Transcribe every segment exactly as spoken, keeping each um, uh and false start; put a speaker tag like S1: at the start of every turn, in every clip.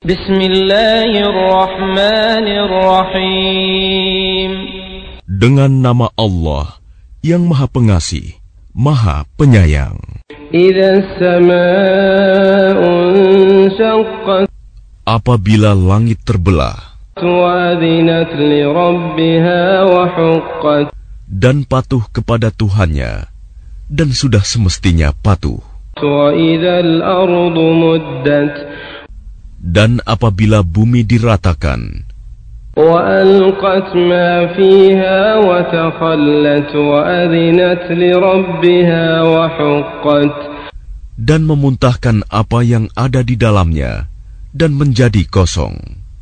S1: Bismillahirrahmanirrahim.
S2: Dengan nama Allah yang Maha Pengasih, Maha Penyayang.
S1: Idza as-samaa'u inshaqqat.
S2: Apabila langit terbelah
S1: Wa adzinat li rabbiha wa huqqat.
S2: dan patuh kepada Tuhannya, dan sudah semestinya patuh.
S1: Wa idzal ardu muddat.
S2: Dan apabila bumi diratakan
S1: Wa alqat ma fiha wa takhallat wa adzinat li rabbiha wa huqqat.
S2: dan memuntahkan apa yang ada di dalamnya dan menjadi kosong,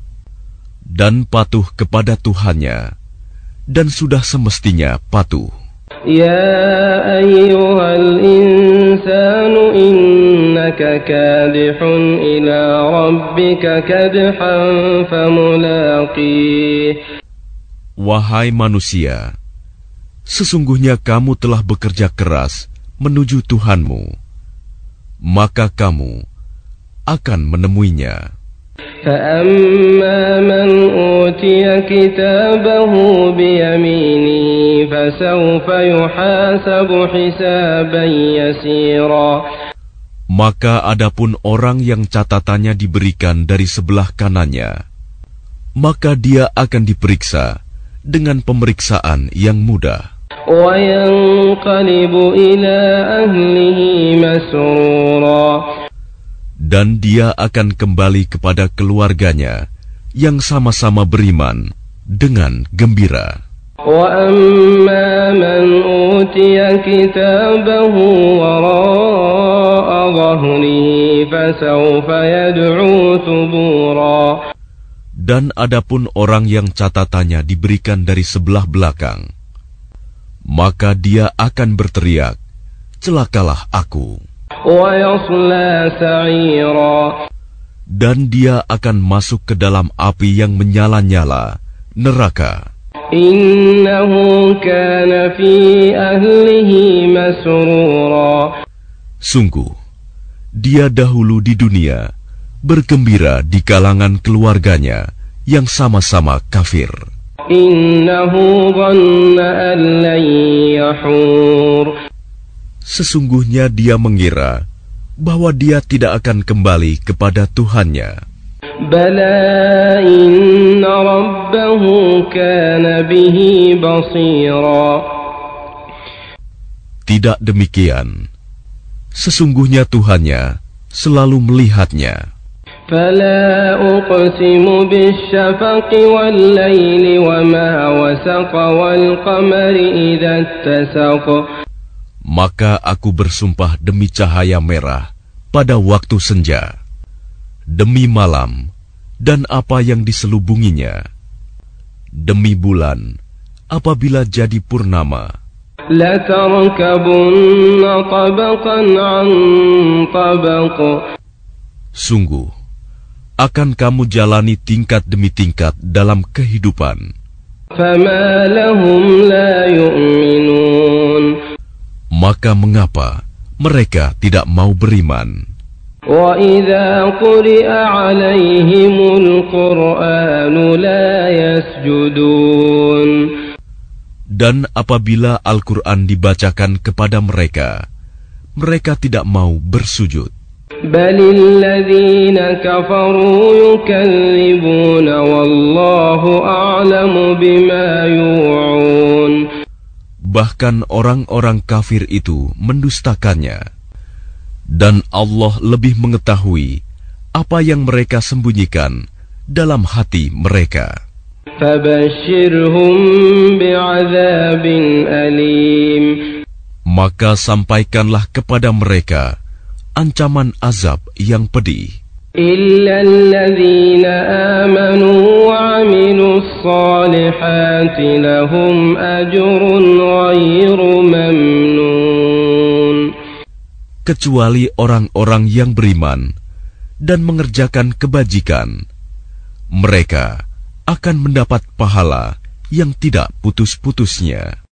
S2: dan patuh kepada Tuhannya, dan sudah semestinya patuh.
S1: Ya ayyuhal insanu innaka kadihun ila rabbika kadhan famulaqih.
S2: Wahai manusia, sesungguhnya kamu telah bekerja keras menuju Tuhanmu, maka kamu akan menemuinya.
S1: فَأَمَّا مَنْ أُوتِيَ كِتَابَهُ بِيَمِينِهِ فَسَوْفَ يُحَاسَبُ حِسَابًا يَسِيرًا.
S2: Maka adapun orang yang catatannya diberikan dari sebelah kanannya, maka dia akan diperiksa dengan pemeriksaan yang mudah.
S1: وَيَنْقَلِبُ إِلَى أَهْلِهِ مَسْرُورًا.
S2: Dan dia akan kembali kepada keluarganya yang sama-sama beriman dengan gembira.
S1: وَأَمَّا مَنْ أُوتِيَ كِتَابَهُ وَرَاءَ ظَهْرِهِ فَسَوْفَ يَدْعُو ثُبُورًا.
S2: Dan adapun orang yang catatannya diberikan dari sebelah belakang, maka dia akan berteriak, celakalah aku.
S1: وَيَصْلَى سَعِيرًا.
S2: Dan dia akan masuk ke dalam api yang menyala-nyala, neraka.
S1: إِنَّهُ كَانَ فِي أَهْلِهِ مَسْرُورًا.
S2: Sungguh, dia dahulu di dunia bergembira di kalangan keluarganya yang sama-sama kafir.
S1: إِنَّهُ ظَنَّ أَن لَّن يَحُورَ.
S2: Sesungguhnya dia mengira bahwa dia tidak akan kembali kepada Tuhannya.
S1: Bala inna rabbahu kana bihi basira.
S2: Tidak demikian. Sesungguhnya Tuhannya selalu melihatnya.
S1: Fala uqsimu bisyafaqi wal layli wa ma wasaqa wal qamari idza ittasaqa.
S2: Maka aku bersumpah demi cahaya merah pada waktu senja, demi malam dan apa yang diselubunginya, demi bulan apabila jadi purnama.
S1: La tarkabunna tabaqan an tabaq.
S2: Sungguh, akan kamu jalani tingkat demi tingkat dalam kehidupan.
S1: Fama lahum la yu'minun.
S2: Maka mengapa mereka tidak mau beriman?
S1: وَإِذَا قُرِئَ عَلَيْهِمُ الْقُرْآنُ لَا يَسْجُدُونَ.
S2: Dan apabila Al-Quran dibacakan kepada mereka, mereka tidak mau bersujud.
S1: بَلِ الَّذِينَ كَفَرُوا يُكَذِّبُونَ وَاللَّهُ أَعْلَمُ بِمَا يُوعُونَ.
S2: Bahkan orang-orang kafir itu mendustakannya, dan Allah lebih mengetahui apa yang mereka sembunyikan dalam hati mereka.
S1: فَبَشِّرْهُم بِعَذَابٍ أَلِيمٍ.
S2: Maka sampaikanlah kepada mereka ancaman azab yang pedih.
S1: إِلَّا الَّذِينَ آمَنُوا وَعَمِلُوا الصَّالِحَاتِ لَهُمْ أَجْرٌ غَيْرُ مَمْنُونٍ.
S2: Kecuali orang-orang yang beriman dan mengerjakan kebajikan, mereka akan mendapat pahala yang tidak putus-putusnya.